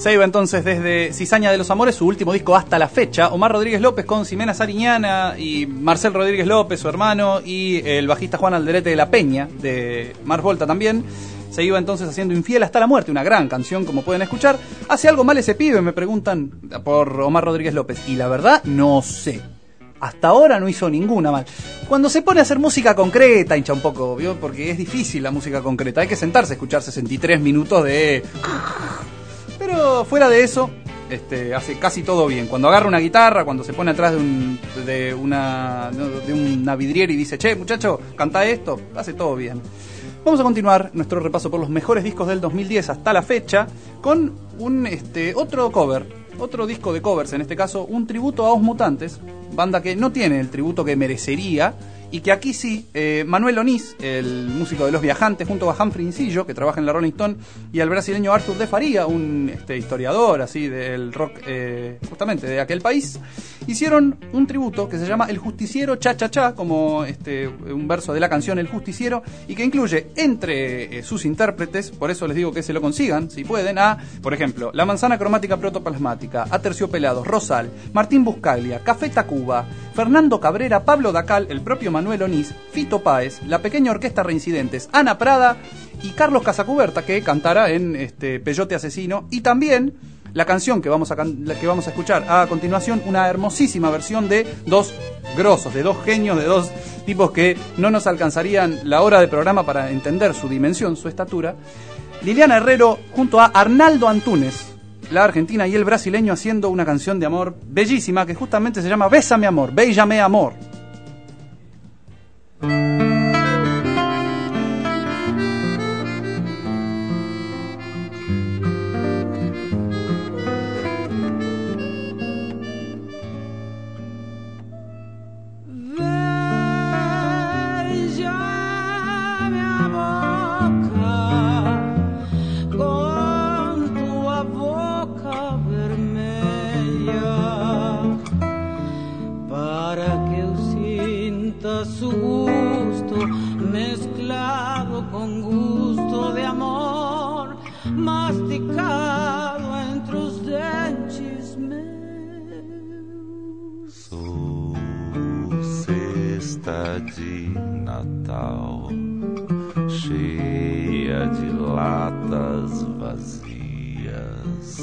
Se iba entonces desde Cizaña de los Amores, su último disco hasta la fecha. Omar Rodríguez López con Ximena Sariñana y Marcel Rodríguez López, su hermano, y el bajista Juan Alderete de la Peña, de Mars Volta también. Se iba entonces haciendo Infiel hasta la muerte, una gran canción, como pueden escuchar. ¿Hace algo mal ese pibe? Me preguntan por Omar Rodríguez López. Y la verdad, no sé. Hasta ahora no hizo ninguna mal. Cuando se pone a hacer música concreta, hincha un poco, ¿vio? Porque es difícil la música concreta. Hay que sentarse a escuchar 63 minutos de... Pero fuera de eso, hace casi todo bien. Cuando agarra una guitarra, cuando se pone atrás de una vidriera y dice, che, muchacho, canta esto, hace todo bien. Vamos a continuar nuestro repaso por los mejores discos del 2010 hasta la fecha con un otro cover, otro disco de covers, en este caso un tributo a Os Mutantes, banda que no tiene el tributo que merecería y que aquí sí, Manuel Onís, el músico de Los Viajantes, junto a Humphrey Incillo, que trabaja en la Rolling Stone, y al brasileño Arthur de Faria, un historiador así del rock, justamente de aquel país, hicieron un tributo que se llama El Justiciero Cha Cha Cha, como un verso de la canción El Justiciero, y que incluye entre sus intérpretes, por eso les digo que se lo consigan, si pueden, a, por ejemplo, La Manzana Cromática Protoplasmática, Aterciopelados, Rosal, Martín Buscaglia, Café Tacuba, Fernando Cabrera, Pablo Dacal, el propio Manuel Onís, Fito Páez, la Pequeña Orquesta Reincidentes, Ana Prada y Carlos Casacuberta, que cantará en Peyote Asesino, y también la canción que vamos a escuchar a continuación, una hermosísima versión de dos grosos, de dos genios, de dos tipos que no nos alcanzarían la hora de programa para entender su dimensión, su estatura. Liliana Herrero junto a Arnaldo Antunes, la argentina y el brasileño, haciendo una canción de amor bellísima que justamente se llama Bésame Amor, Béjame Amor. Su gusto mezclado con gusto de amor, masticado entre os dentes meus. Sou cesta de Natal, cheia de latas vazias.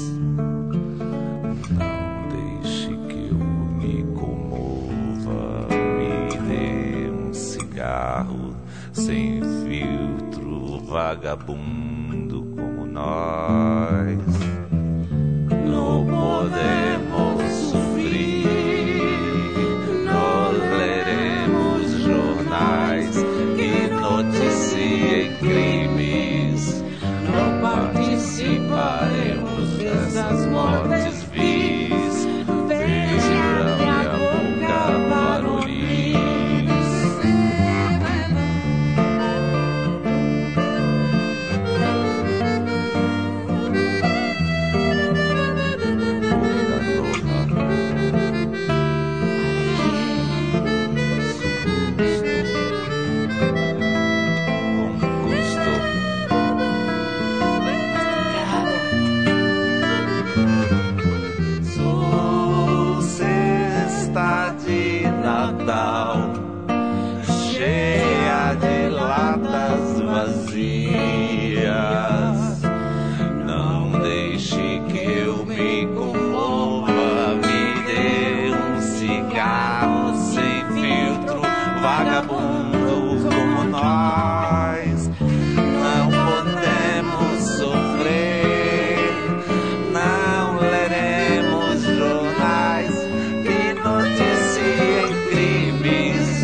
Não deixe que eu me comova, me dê cigarro sem filtro, vagabundo como nós. Não podemos sofrer, não leremos jornais que noticiem crimes, não participaremos dessas mortes vis. Veja minha boca varonil. Natal, cheia de latas vazias. Não deixe que eu me comova, me dê cigarro sem filtro, vagabundo como nós. Não podemos sofrer, não leremos jornais que noticiam crimes,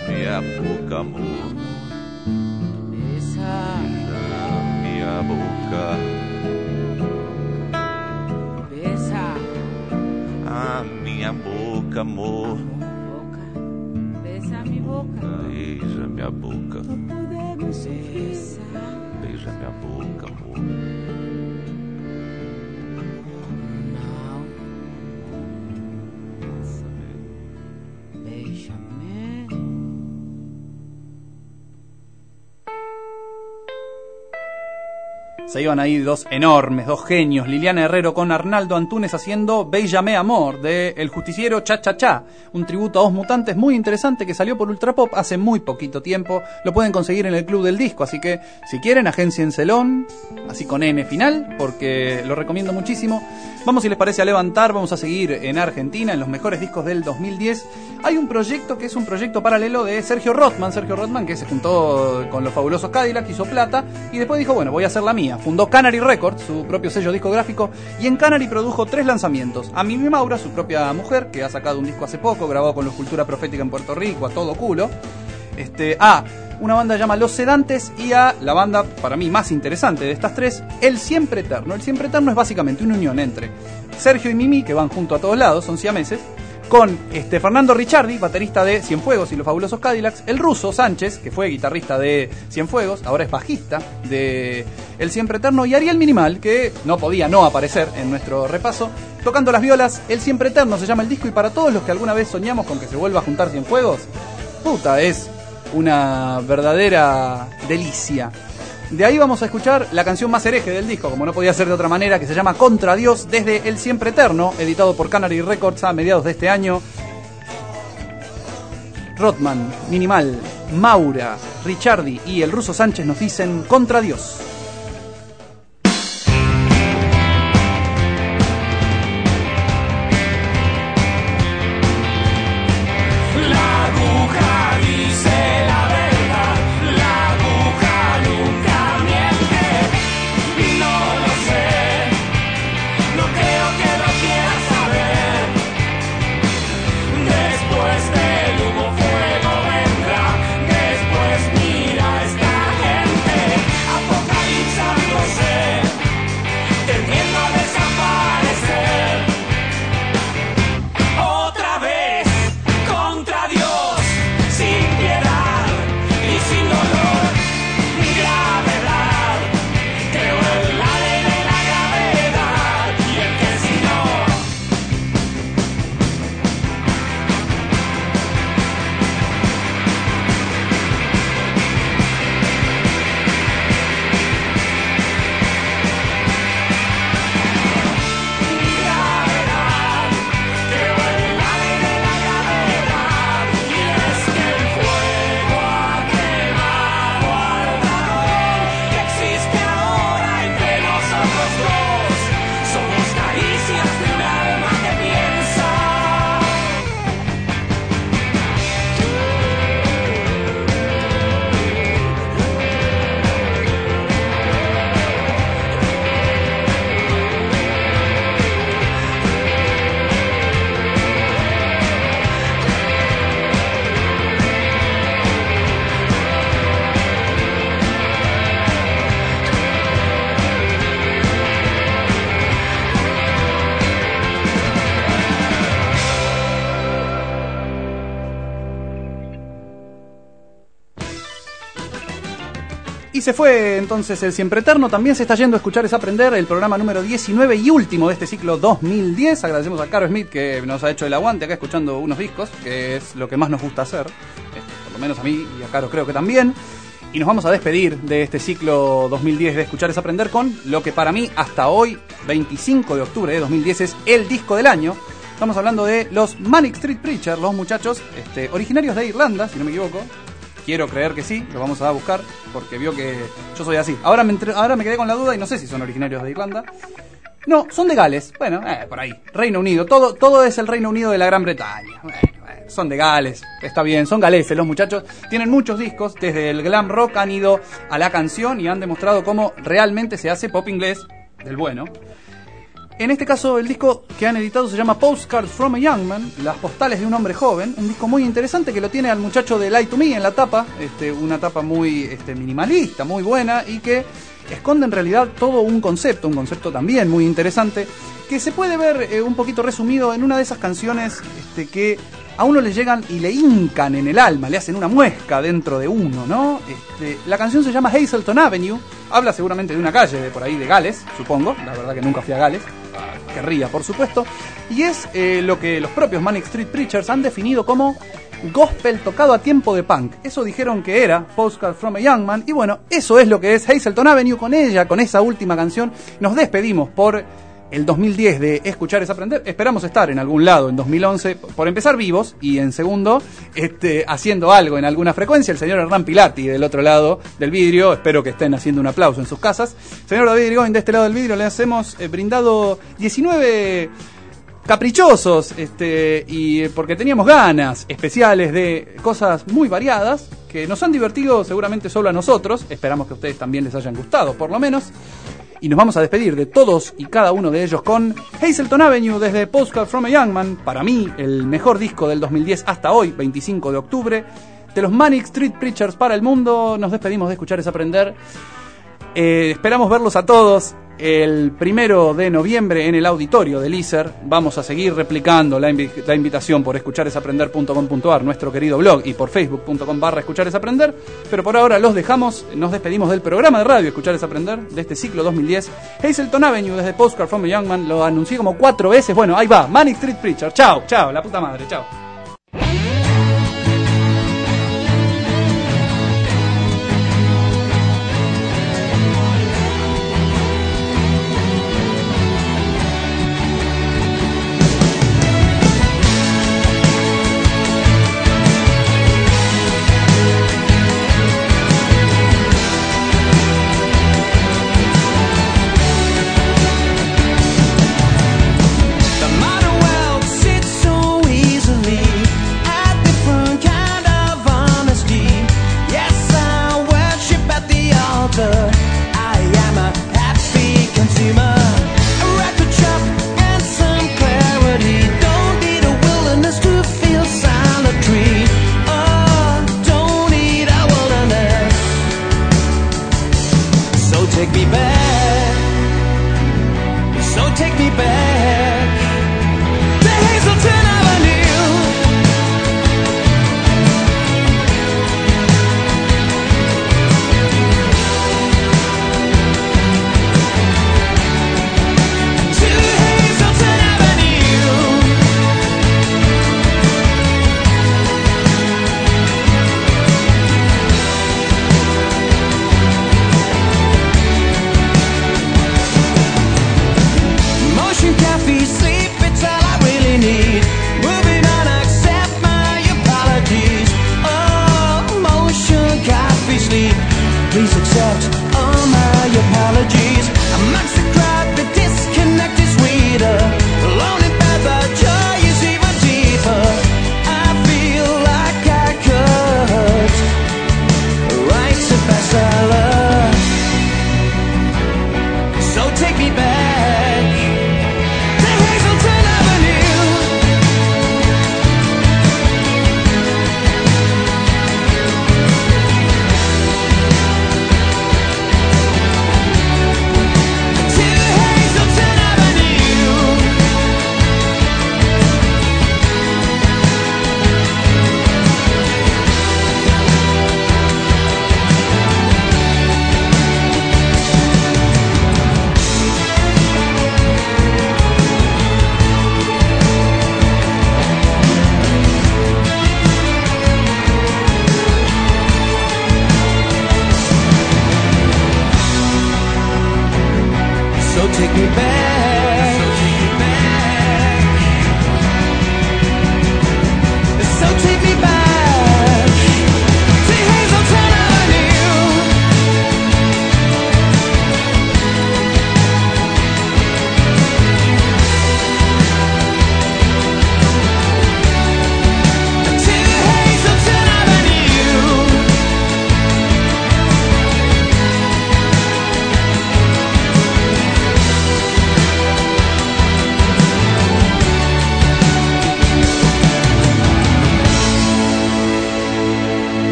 minha boca, amor. Besa, Beija minha boca. besa, A minha boca, amor. boca, besa mi boca. Beija minha boca. Besa, Beija minha boca, amor. now, béjame. Se iban ahí dos enormes, dos genios, Liliana Herrero con Arnaldo Antunes haciendo Béjame Amor de El Justiciero Cha Cha Cha, un tributo a Dos Mutantes muy interesante que salió por Ultrapop hace muy poquito tiempo. Lo pueden conseguir en el Club del Disco, así que si quieren, agéncienselón, así con N final, porque lo recomiendo muchísimo. Vamos, si les parece, a levantar. Vamos a seguir en Argentina, en los mejores discos del 2010. Hay un proyecto que es un proyecto paralelo de Sergio Rothman, que se juntó con los fabulosos Cadillac, hizo plata y después dijo, bueno, voy a hacer la mía. Fundó Canary Records, su propio sello discográfico, y en Canary produjo 3 lanzamientos. A Mimi Maura, su propia mujer, que ha sacado un disco hace poco, grabado con la Escultura Profética en Puerto Rico, a todo culo. A una banda llama Los Sedantes, y a la banda, para mí, más interesante de estas 3, El Siempre Eterno. El Siempre Eterno es básicamente una unión entre Sergio y Mimi, que van junto a todos lados, son siameses, con Fernando Ricciardi, baterista de Cienfuegos y los fabulosos Cadillacs, el ruso Sánchez, que fue guitarrista de Cienfuegos, ahora es bajista de El Siempre Eterno, y Ariel Minimal, que no podía no aparecer en nuestro repaso, tocando las violas. El Siempre Eterno se llama el disco, y para todos los que alguna vez soñamos con que se vuelva a juntar Cienfuegos, puta, es una verdadera delicia. De ahí vamos a escuchar la canción más hereje del disco, como no podía ser de otra manera, que se llama Contra Dios, desde El Siempre Eterno, editado por Canary Records a mediados de este año. Rothman, Minimal, Maura, Ricciardi y el ruso Sánchez nos dicen Contra Dios. Y se fue entonces El Siempre Eterno. También se está yendo a Escuchar es Aprender, el programa número 19 y último de este ciclo 2010. Agradecemos a Caro Smith, que nos ha hecho el aguante acá escuchando unos discos, que es lo que más nos gusta hacer, por lo menos a mí y a Caro creo que también. Y nos vamos a despedir de este ciclo 2010 de Escuchar es Aprender con lo que para mí hasta hoy, 25 de octubre de 2010, es el disco del año. Estamos hablando de los Manic Street Preachers, los muchachos originarios de Irlanda, si no me equivoco. Quiero creer que sí, lo vamos a buscar, porque vio que yo soy así. Ahora me quedé con la duda y no sé si son originarios de Irlanda. No, son de Gales. Bueno, por ahí. Reino Unido. Todo es el Reino Unido de la Gran Bretaña. Bueno, son de Gales. Está bien, son galeses los muchachos. Tienen muchos discos. Desde el glam rock han ido a la canción y han demostrado cómo realmente se hace pop inglés del bueno. En este caso, el disco que han editado se llama Postcards from a Young Man, las postales de un hombre joven, un disco muy interesante que lo tiene al muchacho de Lie to Me en la tapa, una tapa muy minimalista, muy buena, y que esconde en realidad todo un concepto también muy interesante, que se puede ver un poquito resumido en una de esas canciones que a uno le llegan y le hincan en el alma, le hacen una muesca dentro de uno, ¿no? La canción se llama Hazelton Avenue, habla seguramente de una calle de por ahí de Gales, supongo, la verdad que nunca fui a Gales, querría por supuesto, y es lo que los propios Manic Street Preachers han definido como gospel tocado a tiempo de punk. Eso dijeron que era Postcard from a Young Man, y bueno, eso es lo que es Hazelton Avenue. Con ella, con esa última canción, nos despedimos por el 2010 de Escuchar es Aprender. Esperamos estar en algún lado en 2011, por empezar vivos, y en segundo, haciendo algo en alguna frecuencia. El señor Hernán Pilati del otro lado del vidrio, espero que estén haciendo un aplauso en sus casas. Señor David Irigoyen, de este lado del vidrio le hemos brindado 19 caprichosos, y porque teníamos ganas especiales de cosas muy variadas, que nos han divertido seguramente solo a nosotros. Esperamos que a ustedes también les hayan gustado, por lo menos. Y nos vamos a despedir de todos y cada uno de ellos con Hazelton Avenue desde Postcard from a Young Man, para mí el mejor disco del 2010 hasta hoy, 25 de octubre, de los Manic Street Preachers para el mundo. Nos despedimos de Escuchar es Aprender. Esperamos verlos a todos el 1 de noviembre en el auditorio del ISER. Vamos a seguir replicando la invitación por escucharesaprender.com.ar, nuestro querido blog, y por facebook.com/escucharesaprender. Pero por ahora los dejamos, nos despedimos del programa de radio Escuchar es Aprender de este ciclo 2010. Hazelton Avenue desde Postcard from a Young Man, lo anuncié como 4 veces. Bueno, ahí va, Manic Street Preacher. Chao, chao, la puta madre, chao. So take me back,